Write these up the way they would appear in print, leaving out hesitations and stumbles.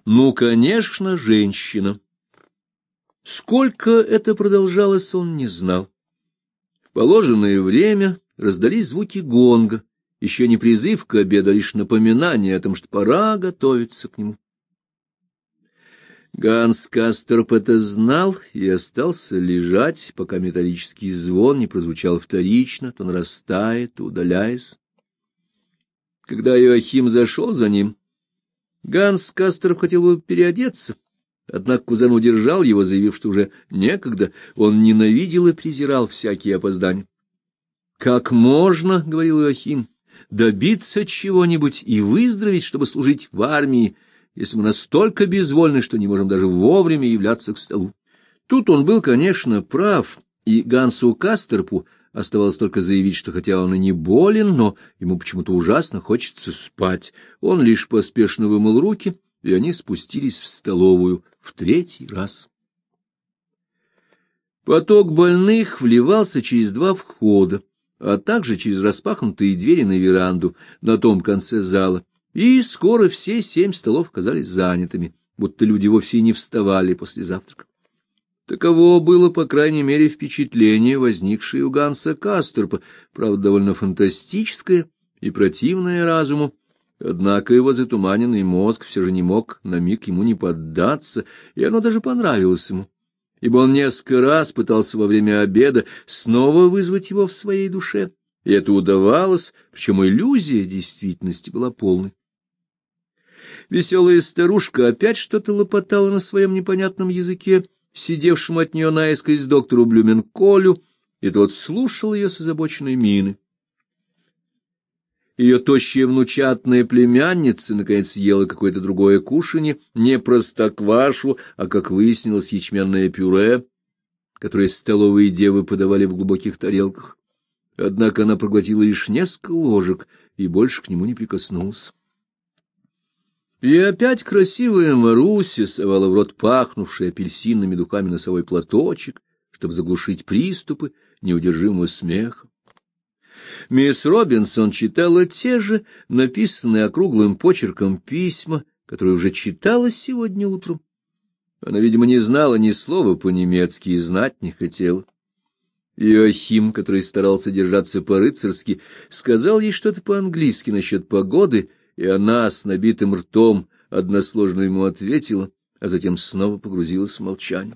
Ну, конечно, женщина. Сколько это продолжалось, он не знал. В положенное время раздались звуки гонга, еще не призыв к обеду, а лишь напоминание о том, что пора готовиться к нему. Ганс Касторп это знал и остался лежать, пока металлический звон не прозвучал вторично, то нарастая, то удаляясь. Когда Иоахим зашел за ним, Ганс Касторп хотел бы переодеться, однако кузен удержал его, заявив, что уже некогда, он ненавидел и презирал всякие опоздания. «Как можно, — говорил Иоахим, — добиться чего-нибудь и выздороветь, чтобы служить в армии, если мы настолько безвольны, что не можем даже вовремя являться к столу?» Тут он был, конечно, прав, и Гансу Касторпу оставалось только заявить, что хотя он и не болен, но ему почему-то ужасно хочется спать. Он лишь поспешно вымыл руки, и они спустились в столовую в третий раз. Поток больных вливался через два входа, а также через распахнутые двери на веранду на том конце зала, и скоро все 7 столов казались занятыми, будто люди вовсе не вставали после завтрака. Таково было, по крайней мере, впечатление, возникшее у Ганса Касторпа, правда, довольно фантастическое и противное разуму, однако его затуманенный мозг все же не мог на миг ему не поддаться, и оно даже понравилось ему, ибо он несколько раз пытался во время обеда снова вызвать его в своей душе, и это удавалось, причем иллюзия действительности была полной. Веселая старушка опять что-то лопотала на своем непонятном языке, сидевшему от нее наискось доктору Блюменколю, и тот слушал ее с озабоченной миной. Ее тощая внучатная племянница, наконец, ела какое-то другое кушанье, не простоквашу, а, как выяснилось, ячменное пюре, которое столовые девы подавали в глубоких тарелках. Однако она проглотила лишь несколько ложек и больше к нему не прикоснулась. И опять красивая Маруся совала в рот пахнувший апельсинными духами носовой платочек, чтобы заглушить приступы неудержимого смеха. Мисс Робинсон читала те же, написанные округлым почерком письма, которые уже читала сегодня утром. Она, видимо, не знала ни слова по-немецки и знать не хотела. Иоахим, который старался держаться по-рыцарски, сказал ей что-то по-английски насчет погоды, и она с набитым ртом односложно ему ответила, а затем снова погрузилась в молчание.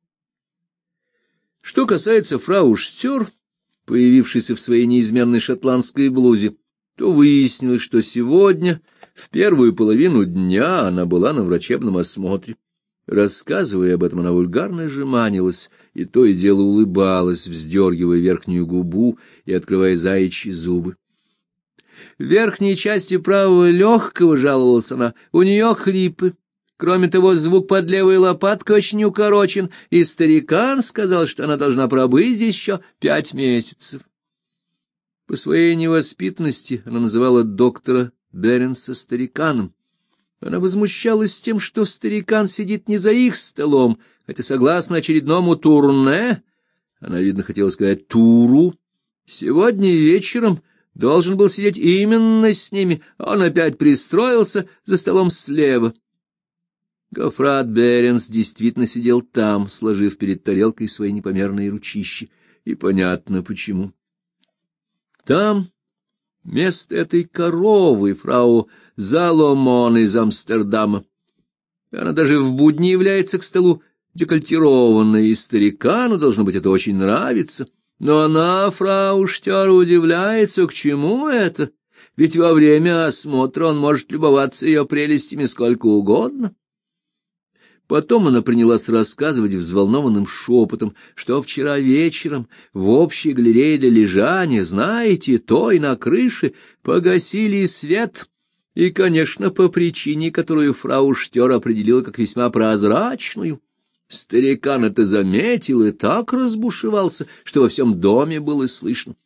Что касается фрау Штёр, появившейся в своей неизменной шотландской блузе, то выяснилось, что сегодня, в первую половину дня, она была на врачебном осмотре. Рассказывая об этом, она вульгарно жеманилась, и то и дело улыбалась, вздергивая верхнюю губу и открывая заячьи зубы. В верхней части правого легкого, жаловалась она, у нее хрипы. Кроме того, звук под левой лопаткой очень укорочен, и старикан сказал, что она должна пробыть здесь еще 5 месяцев. По своей невоспитанности она называла доктора Беренса стариканом. Она возмущалась тем, что старикан сидит не за их столом, хотя, согласно очередному турне, она, видно, хотела сказать туру, сегодня вечером должен был сидеть именно с ними, а он опять пристроился за столом слева. Гоффрат Беренс действительно сидел там, сложив перед тарелкой свои непомерные ручищи, и понятно почему. Там место этой коровы, фрау Заломон из Амстердама. Она даже в будни является к столу декольтированной, и старикану, должно быть, это очень нравится. Но она, фрау Штёр, удивляется, к чему это, ведь во время осмотра он может любоваться ее прелестями сколько угодно. Потом она принялась рассказывать взволнованным шепотом, что вчера вечером в общей галерее для лежания, знаете, той на крыше погасили свет, и, конечно, по причине, которую фрау Штёр определила как весьма прозрачную. Старикан это заметил и так разбушевался, что во всем доме было слышно.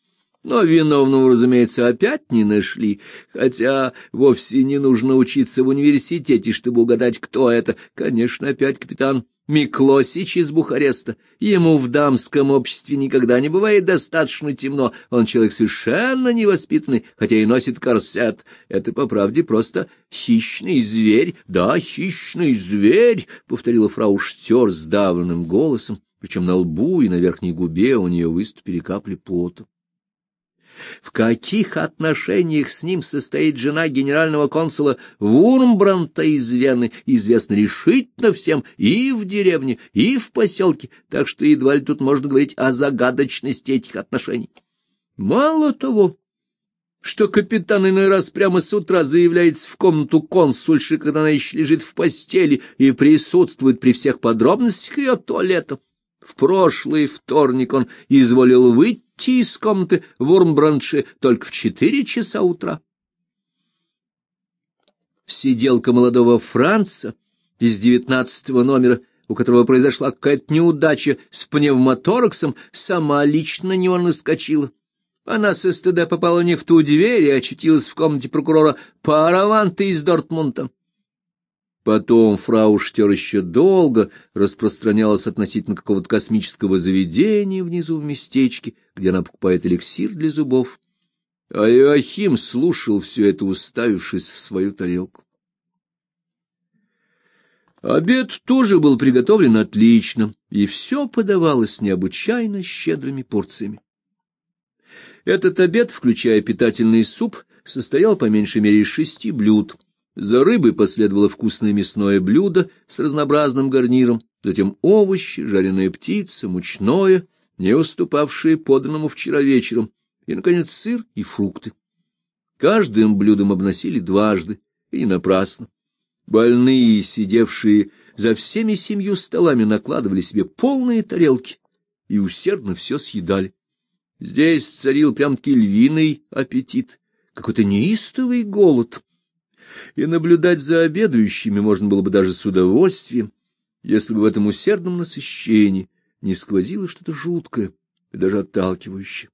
Но виновного, разумеется, опять не нашли, хотя вовсе не нужно учиться в университете, чтобы угадать, кто это. Конечно, опять капитан Миклосич из Бухареста. Ему в дамском обществе никогда не бывает достаточно темно. Он человек совершенно невоспитанный, хотя и носит корсет. Это, по правде, просто хищный зверь. Да, хищный зверь, — повторила фрау Штёр сдавленным голосом, причем на лбу и на верхней губе у нее выступили капли пота. В каких отношениях с ним состоит жена генерального консула Вурмбранта из Вены, известно решительно всем и в деревне, и в поселке, так что едва ли тут можно говорить о загадочности этих отношений. Мало того, что капитан иной раз прямо с утра заявляется в комнату консульши, когда она еще лежит в постели, и присутствует при всех подробностях ее туалета. В прошлый вторник он изволил выйти из комнаты Вурмбрандши только в 4 часа утра. Сиделка молодого Франца из 19-го номера, у которого произошла какая-то неудача с пневмотораксом, сама лично на него наскочила. Она со стыда попала не в ту дверь и очутилась в комнате прокурора Параванта из Дортмунда. Потом фрау Штёр еще долго распространялась относительно какого-то космического заведения внизу в местечке, где она покупает эликсир для зубов. А Иоахим слушал все это, уставившись в свою тарелку. Обед тоже был приготовлен отлично, и все подавалось необычайно щедрыми порциями. Этот обед, включая питательный суп, состоял по меньшей мере из 6 блюд. За рыбой последовало вкусное мясное блюдо с разнообразным гарниром, затем овощи, жареная птица, мучное, не уступавшее поданному вчера вечером, и, наконец, сыр и фрукты. Каждым блюдом обносили дважды, и не напрасно. Больные, сидевшие за всеми 7 столами, накладывали себе полные тарелки и усердно все съедали. Здесь царил прям-таки львиный аппетит, какой-то неистовый голод. И наблюдать за обедающими можно было бы даже с удовольствием, если бы в этом усердном насыщении не сквозило что-то жуткое и даже отталкивающее.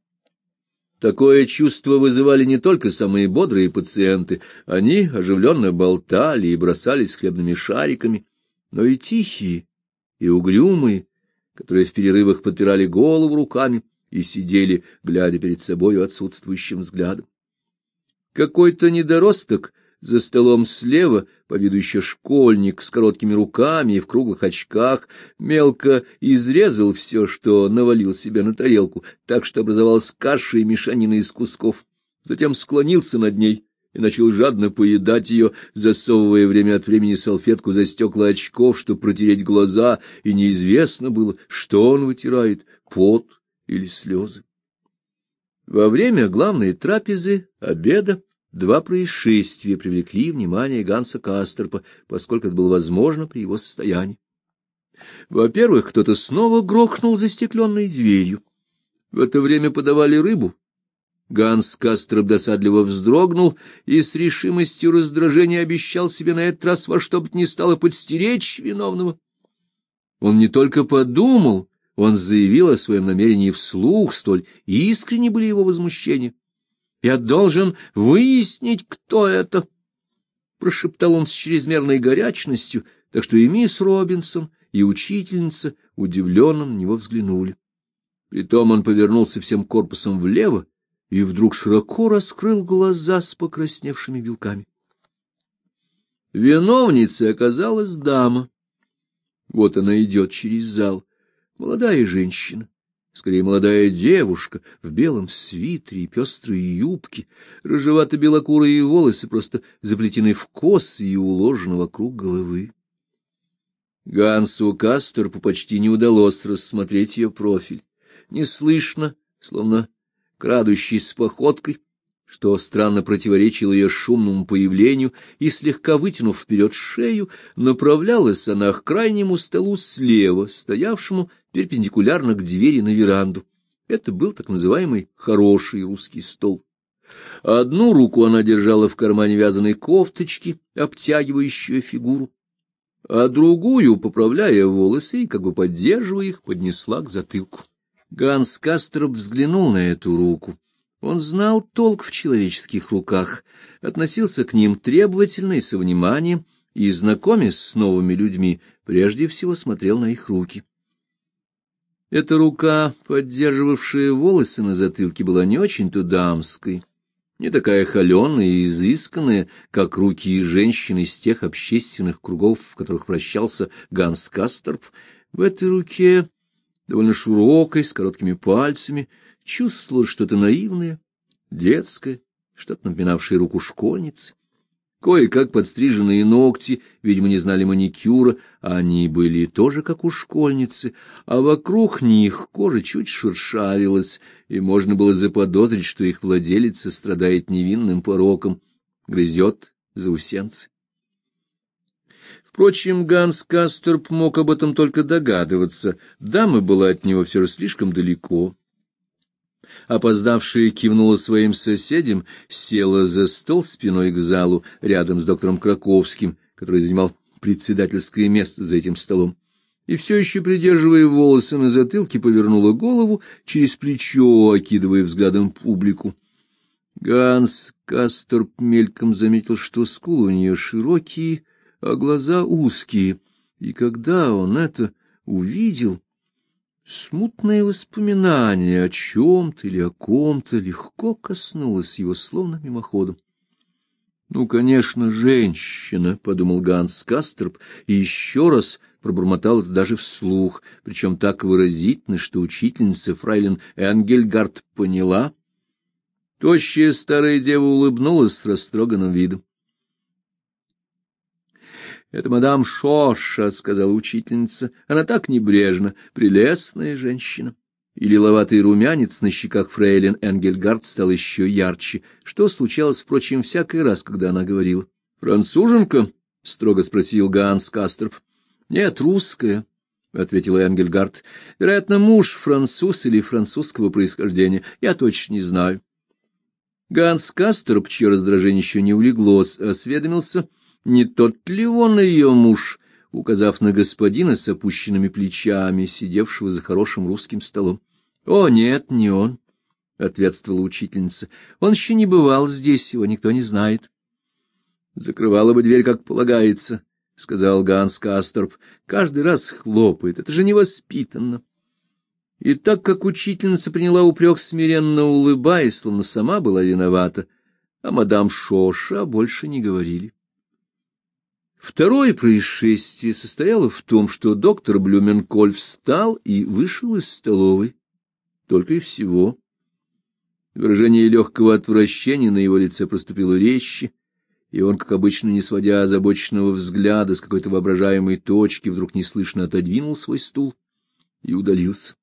Такое чувство вызывали не только самые бодрые пациенты, они оживленно болтали и бросались хлебными шариками, но и тихие, и угрюмые, которые в перерывах подпирали голову руками и сидели, глядя перед собою отсутствующим взглядом. Какой-то недоросток за столом слева, по виду еще школьник, с короткими руками и в круглых очках, мелко изрезал все, что навалил себе на тарелку, так что образовалась каша и мешанина из кусков. Затем склонился над ней и начал жадно поедать ее, засовывая время от времени салфетку за стекла очков, чтобы протереть глаза, и неизвестно было, что он вытирает, пот или слезы. Во время главной трапезы, обеда, 2 происшествия привлекли внимание Ганса Касторпа, поскольку это было возможно при его состоянии. Во-первых, кто-то снова грохнул застекленной дверью. В это время подавали рыбу. Ганс Касторп досадливо вздрогнул и с решимостью раздражения обещал себе на этот раз во что бы то ни стало подстеречь виновного. Он не только подумал, он заявил о своем намерении вслух, столь искренни были его возмущения. «Я должен выяснить, кто это», — прошептал он с чрезмерной горячностью, так что и мисс Робинсон, и учительница удивленно на него взглянули. Притом он повернулся всем корпусом влево и вдруг широко раскрыл глаза с покрасневшими белками. Виновницей оказалась дама. Вот она идет через зал, молодая женщина. Скорее, молодая девушка в белом свитере и пестрой юбке, рыжевато-белокурые волосы просто заплетены в косы и уложены вокруг головы. Гансу Касторпу почти не удалось рассмотреть ее профиль. Неслышно, словно крадущейся походкой, что странно противоречило ее шумному появлению, и, слегка вытянув вперед шею, направлялась она к крайнему столу слева, стоявшему перпендикулярно к двери на веранду. Это был так называемый хороший русский стол. Одну руку она держала в кармане вязаной кофточки, обтягивающую фигуру, а другую, поправляя волосы и как бы поддерживая их, поднесла к затылку. Ганс Касторп взглянул на эту руку Он знал толк в человеческих руках, относился к ним требовательно и со вниманием, и, знакомясь с новыми людьми, прежде всего смотрел на их руки. Эта рука, поддерживавшая волосы на затылке, была не очень-то дамской, не такая холеная и изысканная, как руки женщин из тех общественных кругов, в которых вращался Ганс Касторп. В этой руке, довольно широкой, с короткими пальцами, чувствовалось что-то наивное, детское, что-то напоминавшее руку школьницы. Кое-как подстриженные ногти, видимо, не знали маникюра, а они были тоже как у школьницы, а вокруг них кожа чуть шершавилась, и можно было заподозрить, что их владелица страдает невинным пороком, грызет заусенцы. Впрочем, Ганс Касторп мог об этом только догадываться, дама была от него все же слишком далеко. Опоздавшая кивнула своим соседям, села за стол спиной к залу, рядом с доктором Краковским, который занимал председательское место за этим столом, и все еще, придерживая волосы на затылке, повернула голову через плечо, окидывая взглядом публику. Ганс Касторп мельком заметил, что скулы у нее широкие, а глаза узкие, и когда он это увидел, смутное воспоминание о чем-то или о ком-то легко коснулось его, словно мимоходом. «Ну, конечно, женщина», — подумал Ганс Касторп, и еще раз пробормотал это даже вслух, причем так выразительно, что учительница фрейлин Энгельгард поняла. Тощая старая дева улыбнулась с растроганным видом. «Это мадам Шоша», — сказала учительница. «Она так небрежна, прелестная женщина». И лиловатый румянец на щеках фрейлин Энгельгард стал еще ярче, что случалось, впрочем, всякий раз, когда она говорила. «Француженка?» — строго спросил Ганс Касторп. «Нет, русская», — ответила Энгельгард. «Вероятно, муж француз или французского происхождения. Я точно не знаю». Ганс Касторп, чье раздражение еще не улеглось, осведомился, не тот ли он ее муж, указав на господина с опущенными плечами, сидевшего за хорошим русским столом. — О, нет, не он, — ответствовала учительница. — Он еще не бывал здесь, его никто не знает. — Закрывала бы дверь, как полагается, — сказал Ганс Касторп. — Каждый раз хлопает, это же невоспитанно. И так как учительница приняла упрек, смиренно улыбаясь, словно сама была виновата, а мадам Шоша больше не говорили. Второе происшествие состояло в том, что доктор Блюменколь встал и вышел из столовой. Только и всего. Выражение легкого отвращения на его лице проступило резче, и он, как обычно, не сводя озабоченного взгляда с какой-то воображаемой точки, вдруг неслышно отодвинул свой стул и удалился.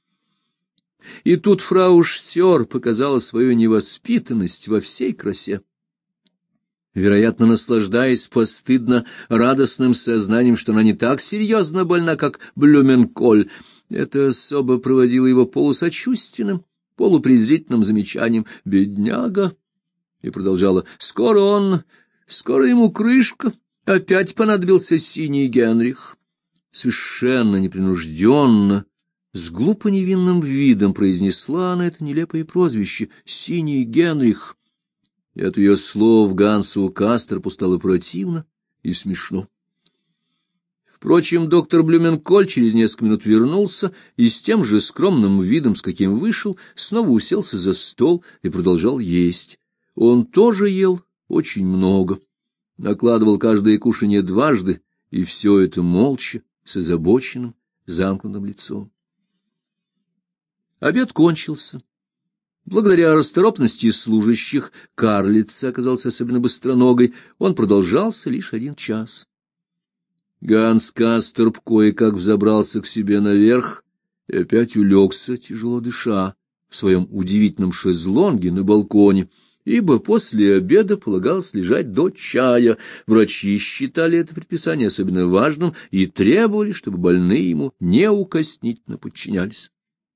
И тут фрау Штёр показала свою невоспитанность во всей красе. Вероятно, наслаждаясь постыдно радостным сознанием, что она не так серьезно больна, как Блюменколь, эта особа проводила его полусочувственным, полупрезрительным замечанием «бедняга» и продолжала скоро ему крышка, опять понадобился синий Генрих». Совершенно непринужденно, с глупо невинным видом произнесла она это нелепое прозвище «синий Генрих». И от ее слов Гансу Касторпу стало противно и смешно. Впрочем, доктор Блюменколь через несколько минут вернулся и с тем же скромным видом, с каким вышел, снова уселся за стол и продолжал есть. Он тоже ел очень много, накладывал каждое кушанье дважды, и все это молча, с озабоченным, замкнутым лицом. Обед кончился. Благодаря расторопности служащих карлица оказался особенно быстроногой, он продолжался лишь 1 час. Ганс Касторп кое-как взобрался к себе наверх и опять улегся, тяжело дыша, в своем удивительном шезлонге на балконе, ибо после обеда полагалось лежать до чая. Врачи считали это предписание особенно важным и требовали, чтобы больные ему неукоснительно подчинялись.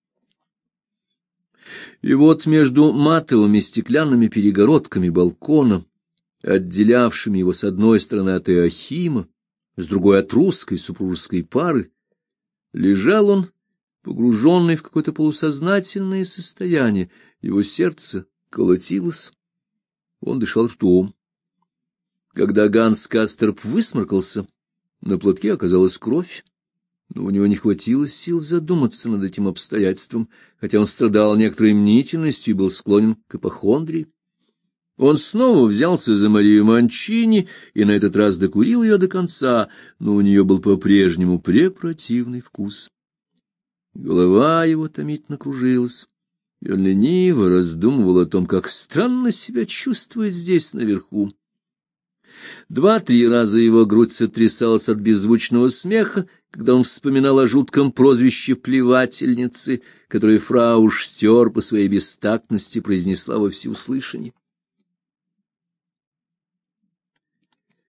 И вот между матовыми стеклянными перегородками балкона, отделявшими его с одной стороны от Иоахима, с другой от русской супружеской пары, лежал он, погруженный в какое-то полусознательное состояние. Его сердце колотилось. Он дышал ртом. Когда Ганс Касторп высморкался, на платке оказалась кровь, но у него не хватило сил задуматься над этим обстоятельством, хотя он страдал некоторой мнительностью и был склонен к ипохондрии. Он снова взялся за Марию Манчини и на этот раз докурил ее до конца, но у нее был по-прежнему препротивный вкус. Голова его томительно кружилась, и он лениво раздумывал о том, как странно себя чувствует здесь наверху. 2-3 раза его грудь сотрясалась от беззвучного смеха, когда он вспоминал о жутком прозвище плевательницы, которое фрау Штёр по своей бестактности произнесла во всеуслышание.